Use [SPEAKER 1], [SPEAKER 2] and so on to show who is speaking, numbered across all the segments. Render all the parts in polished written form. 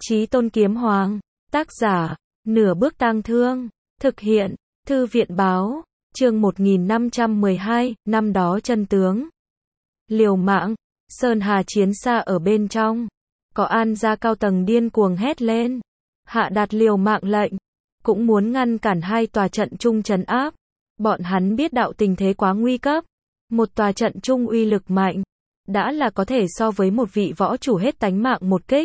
[SPEAKER 1] Chí Tôn Kiếm Hoàng. Tác giả, Nửa Bước Tang Thương. Thực hiện, Thư viện báo. Chương 1512, năm đó chân tướng. Liều mạng, Sơn Hà chiến xa ở bên trong. Có An gia cao tầng điên cuồng hét lên. Hạ đạt liều mạng lệnh. Cũng muốn ngăn cản hai tòa trận chung trấn áp. Bọn hắn biết đạo tình thế quá nguy cấp. Một tòa trận chung uy lực mạnh. Đã là có thể so với một vị võ chủ hết tánh mạng một kích.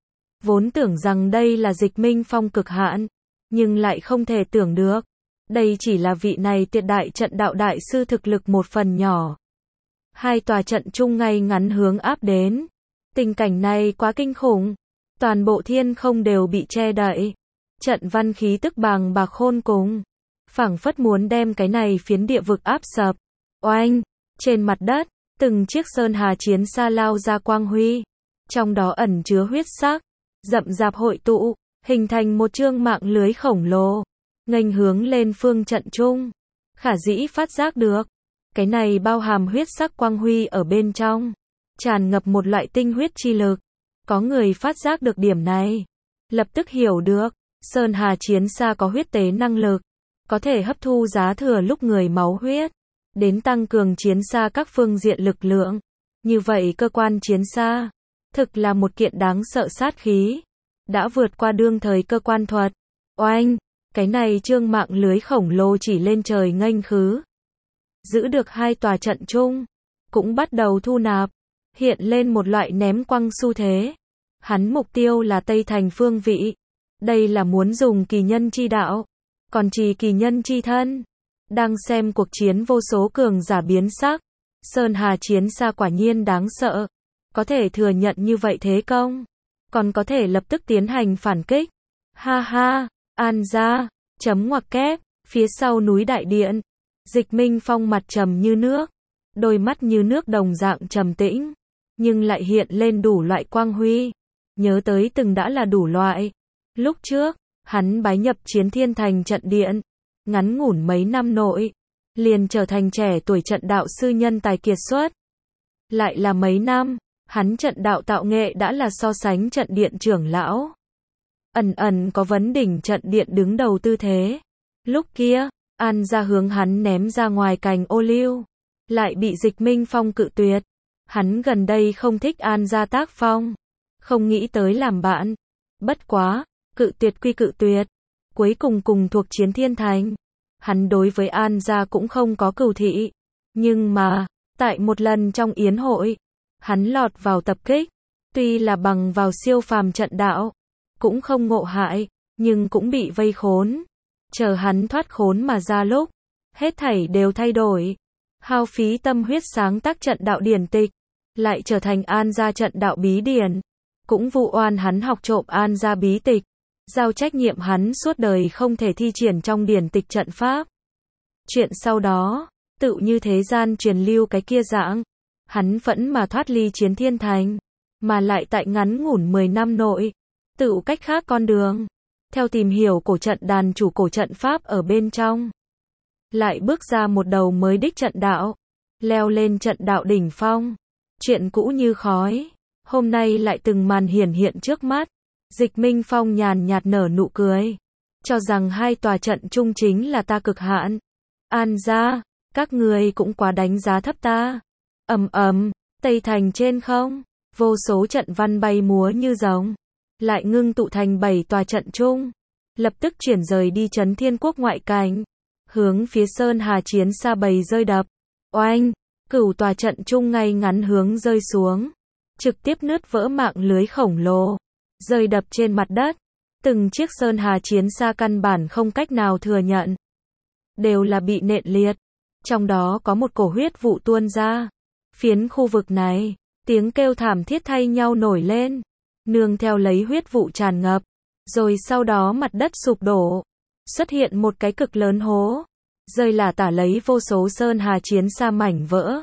[SPEAKER 1] Vốn tưởng rằng đây là Dịch Minh Phong cực hạn. Nhưng lại không thể tưởng được. Đây chỉ là vị này tuyệt đại trận đạo đại sư thực lực một phần nhỏ. Hai tòa trận chung ngay ngắn hướng áp đến. Tình cảnh này quá kinh khủng. Toàn bộ thiên không đều bị che đậy. Trận văn khí tức bàng bạc khôn cùng. Phảng phất muốn đem cái này phiến địa vực áp sập. Oanh! Trên mặt đất, từng chiếc Sơn Hà chiến xa lao ra quang huy. Trong đó ẩn chứa huyết sắc. Rậm rạp hội tụ, hình thành một chương mạng lưới khổng lồ. Nghênh hướng lên phương trận chung. Khả dĩ phát giác được. Cái này bao hàm huyết sắc quang huy ở bên trong. Tràn ngập một loại tinh huyết chi lực. Có người phát giác được điểm này. Lập tức hiểu được. Sơn Hà chiến xa có huyết tế năng lực. Có thể hấp thu giá thừa lúc người máu huyết. Đến tăng cường chiến xa các phương diện lực lượng. Như vậy cơ quan chiến xa. Thực là một kiện đáng sợ sát khí. Đã vượt qua đương thời cơ quan thuật. Oanh! Cái này trương mạng lưới khổng lồ chỉ lên trời nghênh khứ. Giữ được hai tòa trận chung. Cũng bắt đầu thu nạp. Hiện lên một loại ném quăng xu thế. Hắn mục tiêu là Tây Thành phương vị. Đây là muốn dùng kỳ nhân chi đạo. Còn trì kỳ nhân chi thân. Đang xem cuộc chiến vô số cường giả biến sắc. Sơn Hà chiến xa quả nhiên đáng sợ. Có thể thừa nhận như vậy thế công. Còn có thể lập tức tiến hành phản kích. Ha ha, An gia, chấm ngoặc kép, phía sau núi đại điện. Dịch Minh Phong mặt trầm như nước. Đôi mắt như nước đồng dạng trầm tĩnh. Nhưng lại hiện lên đủ loại quang huy. Nhớ tới từng đã là đủ loại. Lúc trước, hắn bái nhập Chiến Thiên Thành trận điện. Ngắn ngủn mấy năm nội. Liền trở thành trẻ tuổi trận đạo sư nhân tài kiệt xuất. Lại là mấy năm. Hắn trận đạo tạo nghệ đã là so sánh trận điện trưởng lão. Ẩn ẩn có vấn đỉnh trận điện đứng đầu tư thế. Lúc kia, An gia hướng hắn ném ra ngoài cành ô liu. Lại bị Dịch Minh Phong cự tuyệt. Hắn gần đây không thích An gia tác phong. Không nghĩ tới làm bạn. Bất quá, cự tuyệt quy cự tuyệt. Cuối cùng cùng thuộc Chiến Thiên Thành. Hắn đối với An gia cũng không có cừu thị. Nhưng mà, tại một lần trong yến hội, hắn lọt vào tập kích. Tuy là bằng vào siêu phàm trận đạo. Cũng không ngộ hại. Nhưng cũng bị vây khốn. Chờ hắn thoát khốn mà ra lúc. Hết thảy đều thay đổi. Hao phí tâm huyết sáng tác trận đạo điển tịch. Lại trở thành An gia trận đạo bí điển. Cũng vụ oan hắn học trộm An gia bí tịch. Giao trách nhiệm hắn suốt đời không thể thi triển trong điển tịch trận pháp. Chuyện sau đó. Tự như thế gian truyền lưu cái kia dạng. Hắn vẫn mà thoát ly Chiến Thiên Thành. Mà lại tại ngắn ngủn 10 năm nội. Tự cách khác con đường. Theo tìm hiểu cổ trận đàn chủ cổ trận pháp ở bên trong. Lại bước ra một đầu mới đích trận đạo. Leo lên trận đạo đỉnh phong. Chuyện cũ như khói. Hôm nay lại từng màn hiển hiện trước mắt. Dịch Minh Phong nhàn nhạt nở nụ cười. Cho rằng hai tòa trận chung chính là ta cực hạn. An gia, các người cũng quá đánh giá thấp ta. Ầm ầm, Tây Thành trên không. Vô số trận văn bay múa như rồng. Lại ngưng tụ thành 7 tòa trận chung. Lập tức chuyển rời đi Trấn Thiên Quốc ngoại cảnh. Hướng phía Sơn Hà chiến xa bầy rơi đập. Oanh! Cửu tòa trận chung ngay ngắn hướng rơi xuống. Trực tiếp nứt vỡ mạng lưới khổng lồ. Rơi đập trên mặt đất. Từng chiếc Sơn Hà chiến xa căn bản không cách nào thừa nhận. Đều là bị nện liệt. Trong đó có một cổ huyết vụ tuôn ra. Phiến khu vực này, tiếng kêu thảm thiết thay nhau nổi lên. Nương theo lấy huyết vụ tràn ngập. Rồi sau đó mặt đất sụp đổ. Xuất hiện một cái cực lớn hố. Rơi lả tả lấy vô số Sơn Hà chiến xa mảnh vỡ.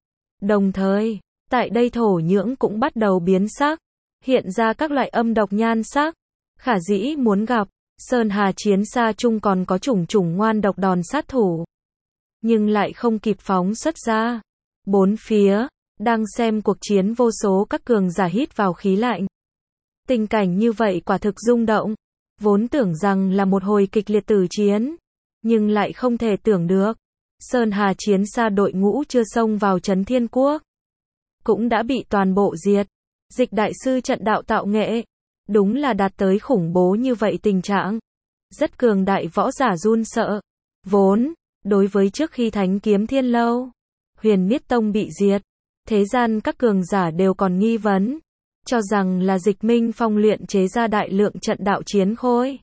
[SPEAKER 1] Đồng thời, tại đây thổ nhưỡng cũng bắt đầu biến sắc. Hiện ra các loại âm độc nhan sắc. Khả dĩ muốn gặp. Sơn Hà chiến xa chung còn có chủng chủng ngoan độc đòn sát thủ. Nhưng lại không kịp phóng xuất ra. Bốn phía, đang xem cuộc chiến vô số các cường giả hít vào khí lạnh. Tình cảnh như vậy quả thực rung động. Vốn tưởng rằng là một hồi kịch liệt tử chiến, nhưng lại không thể tưởng được. Sơn Hà chiến xa đội ngũ chưa xông vào trấn Thiên Quốc, cũng đã bị toàn bộ diệt. Dịch đại sư trận đạo tạo nghệ, đúng là đạt tới khủng bố như vậy tình trạng. Rất cường đại võ giả run sợ. Vốn, đối với trước khi Thánh Kiếm Thiên Lâu, Huyền Niết Tông bị diệt, thế gian các cường giả đều còn nghi vấn, cho rằng là Dịch Minh Phong luyện chế ra đại lượng trận đạo chiến khôi.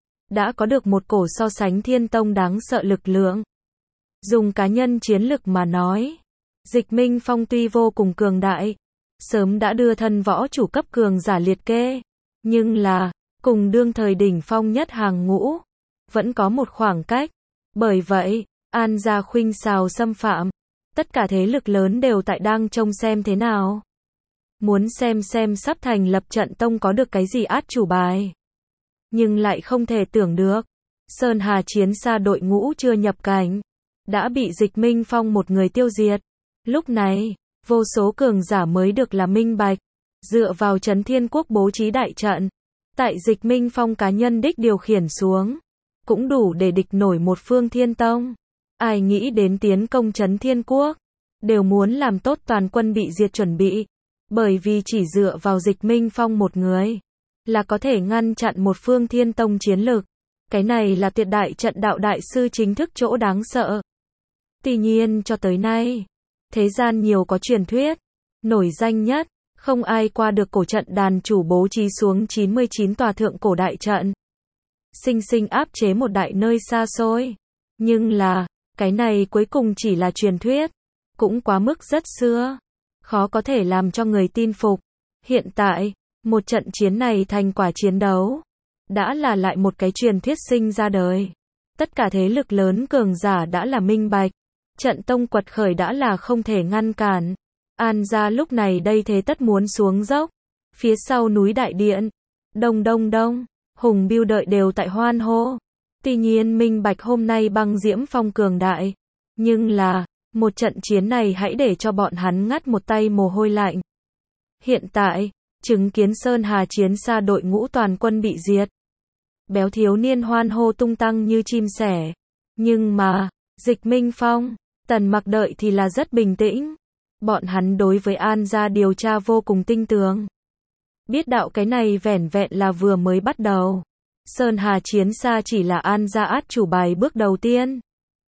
[SPEAKER 1] Đã có được một cổ so sánh Thiên Tông đáng sợ lực lượng. Dùng cá nhân chiến lực mà nói, Dịch Minh Phong tuy vô cùng cường đại, sớm đã đưa thân võ chủ cấp cường giả liệt kê, nhưng là, cùng đương thời đỉnh phong nhất hàng ngũ, vẫn có một khoảng cách. Bởi vậy, An gia khuynh xào xâm phạm, tất cả thế lực lớn đều tại đang trông xem thế nào. Muốn xem sắp thành lập trận tông có được cái gì át chủ bài. Nhưng lại không thể tưởng được, Sơn Hà chiến xa đội ngũ chưa nhập cảnh, đã bị Dịch Minh Phong một người tiêu diệt. Lúc này, vô số cường giả mới được là minh bạch, dựa vào Trấn Thiên Quốc bố trí đại trận, tại Dịch Minh Phong cá nhân đích điều khiển xuống, cũng đủ để địch nổi một phương Thiên Tông. Ai nghĩ đến tiến công Trấn Thiên Quốc, đều muốn làm tốt toàn quân bị diệt chuẩn bị, bởi vì chỉ dựa vào Dịch Minh Phong một người, là có thể ngăn chặn một phương Thiên Tông chiến lực. Cái này là tuyệt đại trận đạo đại sư chính thức chỗ đáng sợ. Tuy nhiên cho tới nay, thế gian nhiều có truyền thuyết, nổi danh nhất, không ai qua được cổ trận đàn chủ bố trí xuống 99 tòa thượng cổ đại trận. Sinh sinh áp chế một đại nơi xa xôi. Nhưng là, cái này cuối cùng chỉ là truyền thuyết, cũng quá mức rất xưa, khó có thể làm cho người tin phục. Hiện tại, một trận chiến này thành quả chiến đấu, đã là lại một cái truyền thuyết sinh ra đời. Tất cả thế lực lớn cường giả đã là minh bạch, trận tông quật khởi đã là không thể ngăn cản. An gia lúc này đây thế tất muốn xuống dốc. Phía sau núi đại điện, đông đông đông, Hùng Bưu đợi đều tại hoan hô. Tuy nhiên minh bạch hôm nay băng diễm phong cường đại, nhưng là, một trận chiến này hãy để cho bọn hắn ngắt một tay mồ hôi lạnh. Hiện tại, chứng kiến Sơn Hà chiến xa đội ngũ toàn quân bị diệt, béo thiếu niên hoan hô tung tăng như chim sẻ. Nhưng mà, Dịch Minh Phong, Tần Mặc đợi thì là rất bình tĩnh. Bọn hắn đối với An gia điều tra vô cùng tinh tường. Biết đạo cái này vẻn vẹn là vừa mới bắt đầu. Sơn Hà chiến xa chỉ là An gia át chủ bài bước đầu tiên.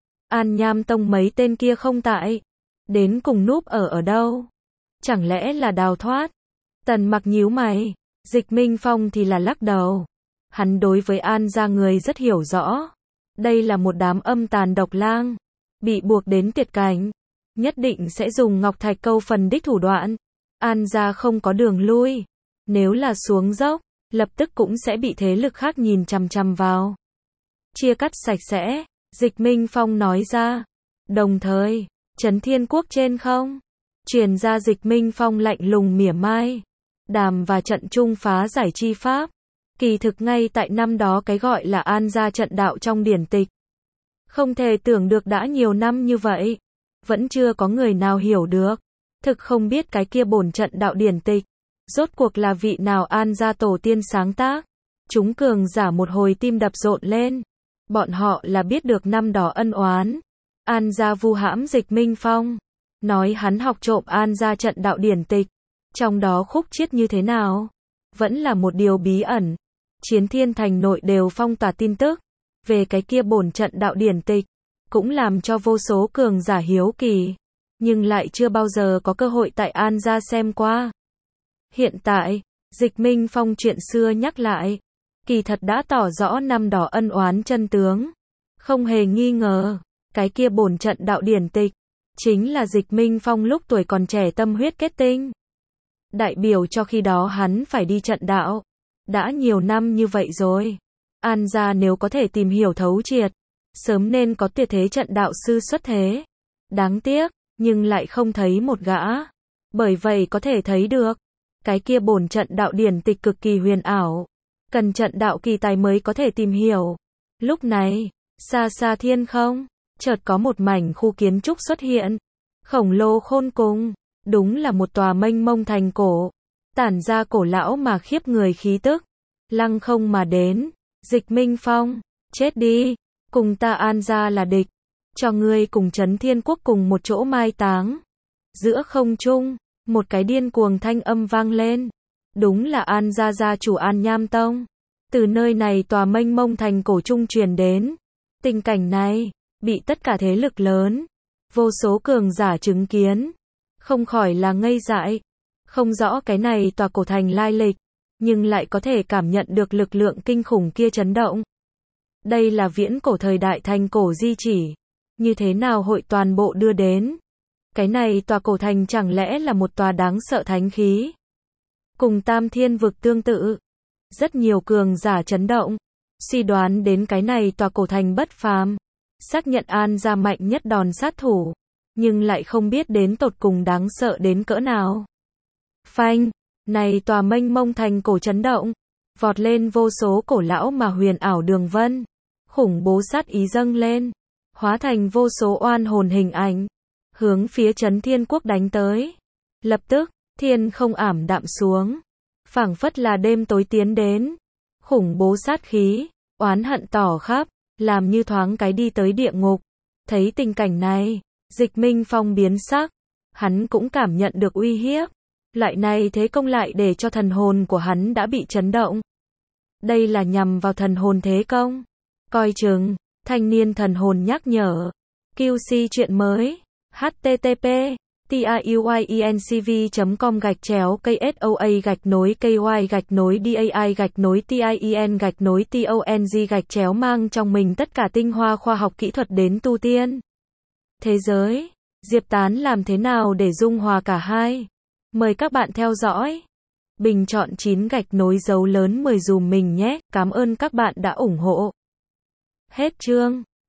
[SPEAKER 1] An Nham Tông mấy tên kia không tại, đến cùng núp ở đâu? Chẳng lẽ là đào thoát? Tần Mặc nhíu mày, Dịch Minh Phong thì là lắc đầu. Hắn đối với An gia người rất hiểu rõ. Đây là một đám âm tàn độc lang, bị buộc đến tuyệt cảnh, nhất định sẽ dùng ngọc thạch câu phần đích thủ đoạn. An gia không có đường lui, nếu là xuống dốc, lập tức cũng sẽ bị thế lực khác nhìn chằm chằm vào. Chia cắt sạch sẽ, Dịch Minh Phong nói ra. Đồng thời, Trấn Thiên Quốc trên không, truyền ra Dịch Minh Phong lạnh lùng mỉa mai. Đàm và trận trung phá giải chi pháp, kỳ thực ngay tại năm đó cái gọi là An gia trận đạo trong điển tịch. Không thể tưởng được đã nhiều năm như vậy, vẫn chưa có người nào hiểu được. Thực không biết cái kia bổn trận đạo điển tịch, rốt cuộc là vị nào An gia tổ tiên sáng tác. Chúng cường giả một hồi tim đập rộn lên. Bọn họ là biết được năm đó ân oán. An gia vu hãm Dịch Minh Phong, nói hắn học trộm An gia trận đạo điển tịch. Trong đó khúc chiết như thế nào, vẫn là một điều bí ẩn. Chiến Thiên Thành nội đều phong tỏa tin tức về cái kia bổn trận đạo điển tịch, cũng làm cho vô số cường giả hiếu kỳ, nhưng lại chưa bao giờ có cơ hội tại An gia xem qua. Hiện tại, Dịch Minh Phong chuyện xưa nhắc lại, kỳ thật đã tỏ rõ năm đó ân oán chân tướng. Không hề nghi ngờ, cái kia bổn trận đạo điển tịch, chính là Dịch Minh Phong lúc tuổi còn trẻ tâm huyết kết tinh. Đại biểu cho khi đó hắn phải đi trận đạo. Đã nhiều năm như vậy rồi. An gia nếu có thể tìm hiểu thấu triệt, sớm nên có tuyệt thế trận đạo sư xuất thế. Đáng tiếc, nhưng lại không thấy một gã. Bởi vậy có thể thấy được, cái kia bổn trận đạo điển tịch cực kỳ huyền ảo. Cần trận đạo kỳ tài mới có thể tìm hiểu. Lúc này, xa xa thiên không, chợt có một mảnh khu kiến trúc xuất hiện. Khổng lồ khôn cùng, đúng là một tòa mênh mông thành cổ. tản ra cổ lão mà khiếp người khí tức, lăng không mà đến. Dịch Minh Phong, chết đi, cùng ta An gia là địch, cho ngươi cùng Chấn Thiên Quốc cùng một chỗ mai táng. Giữa không trung, một cái điên cuồng thanh âm vang lên. Đúng là An gia gia chủ An Nham Tông. Từ nơi này tòa mênh mông thành cổ trung truyền đến. Tình cảnh này, bị tất cả thế lực lớn, vô số cường giả chứng kiến, không khỏi là ngây dại. Không rõ cái này tòa cổ thành lai lịch, nhưng lại có thể cảm nhận được lực lượng kinh khủng kia chấn động. Đây là viễn cổ thời đại thành cổ di chỉ, như thế nào hội toàn bộ đưa đến? Cái này tòa cổ thành chẳng lẽ là một tòa đáng sợ thánh khí? Cùng Tam Thiên vực tương tự, rất nhiều cường giả chấn động, suy đoán đến cái này tòa cổ thành bất phàm, xác nhận An gia mạnh nhất đòn sát thủ, nhưng lại không biết đến tột cùng đáng sợ đến cỡ nào. Phanh, này tòa mênh mông thành cổ chấn động, vọt lên vô số cổ lão mà huyền ảo đường vân, khủng bố sát ý dâng lên, hóa thành vô số oan hồn hình ảnh, hướng phía Chấn Thiên Quốc đánh tới. Lập tức, thiên không ảm đạm xuống, phảng phất là đêm tối tiến đến, khủng bố sát khí, oán hận tỏ khắp, làm như thoáng cái đi tới địa ngục. Thấy tình cảnh này, Dịch Minh Phong biến sắc, hắn cũng cảm nhận được uy hiếp. Loại này thế công lại để cho thần hồn của hắn đã bị chấn động. Đây là nhằm vào thần hồn thế công. Coi chừng, thanh niên thần hồn nhắc nhở. QC chuyện mới. http tiuyencv.com/KSOA-KY-DAI-TIEN-TONG mang trong mình tất cả tinh hoa khoa học kỹ thuật đến tu tiên. Thế giới, Diệp Tán làm thế nào để dung hòa cả hai? Mời các bạn theo dõi. Bình chọn 9 gạch nối dấu lớn 10 dùm mình nhé. Cảm ơn các bạn đã ủng hộ. Hết chương.